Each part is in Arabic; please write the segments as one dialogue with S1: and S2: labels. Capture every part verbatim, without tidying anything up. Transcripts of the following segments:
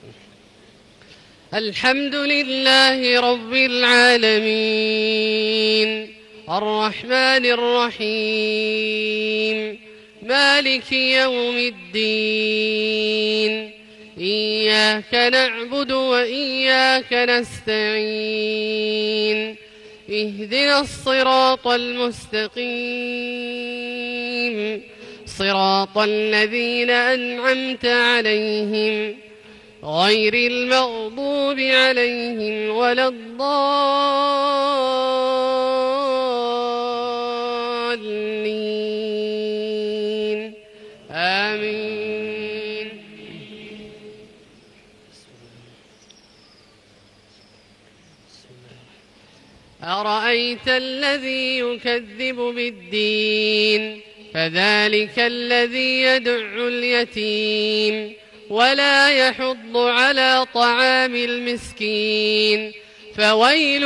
S1: الحمد لله رب العالمين الرحمن الرحيم مالك يوم الدين إياك نعبد وإياك نستعين اهدنا الصراط المستقيم صراط الذين أنعمت عليهم غير المغضوب عليهم ولا الضالين آمين. أرأيت الذي يكذب بالدين فذلك الذي يدع اليتيم ولا يحض على طعام المسكين فويل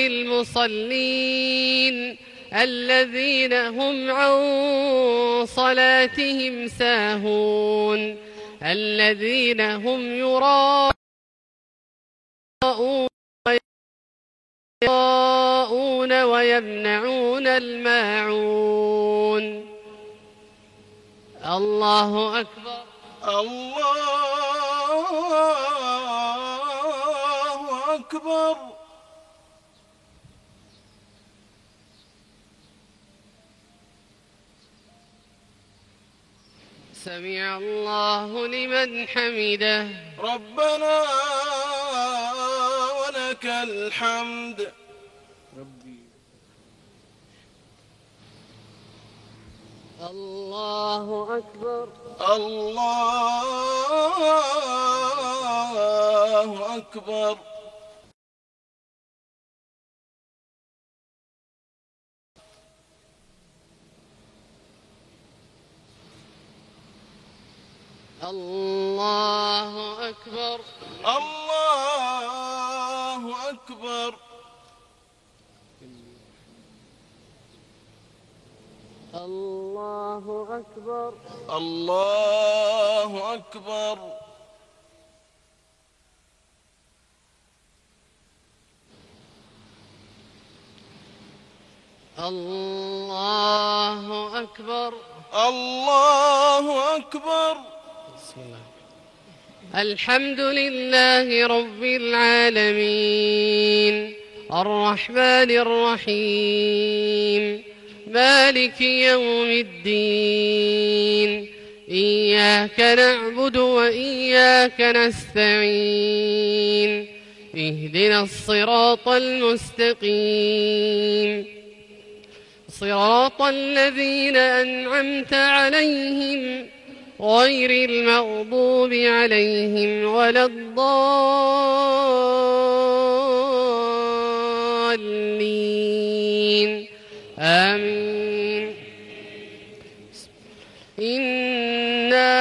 S1: للمصلين الذين هم عن صلاتهم ساهون الذين هم يراءون ويمنعون الماعون. الله أكبر.
S2: الله أكبر.
S1: سمع الله لمن حمده.
S2: ربنا ولك الحمد.
S1: ربي. الله أكبر.
S2: الله أكبر.
S1: الله أكبر.
S2: الله أكبر.
S1: الله أكبر.
S2: الله أكبر.
S1: الله أكبر.
S2: الله أكبر.
S1: بسم الله. الحمد لله رب العالمين الرحمن الرحيم مالك يوم الدين إياك نعبد وإياك نستعين اهدنا الصراط المستقيم صراط الذين أنعمت عليهم غير المغضوب عليهم ولا الضالين آمين. إنا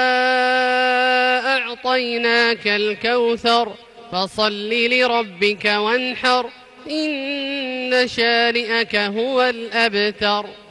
S1: أعطيناك الكوثر فصل لربك وانحر إن شانئك هو الأبتر.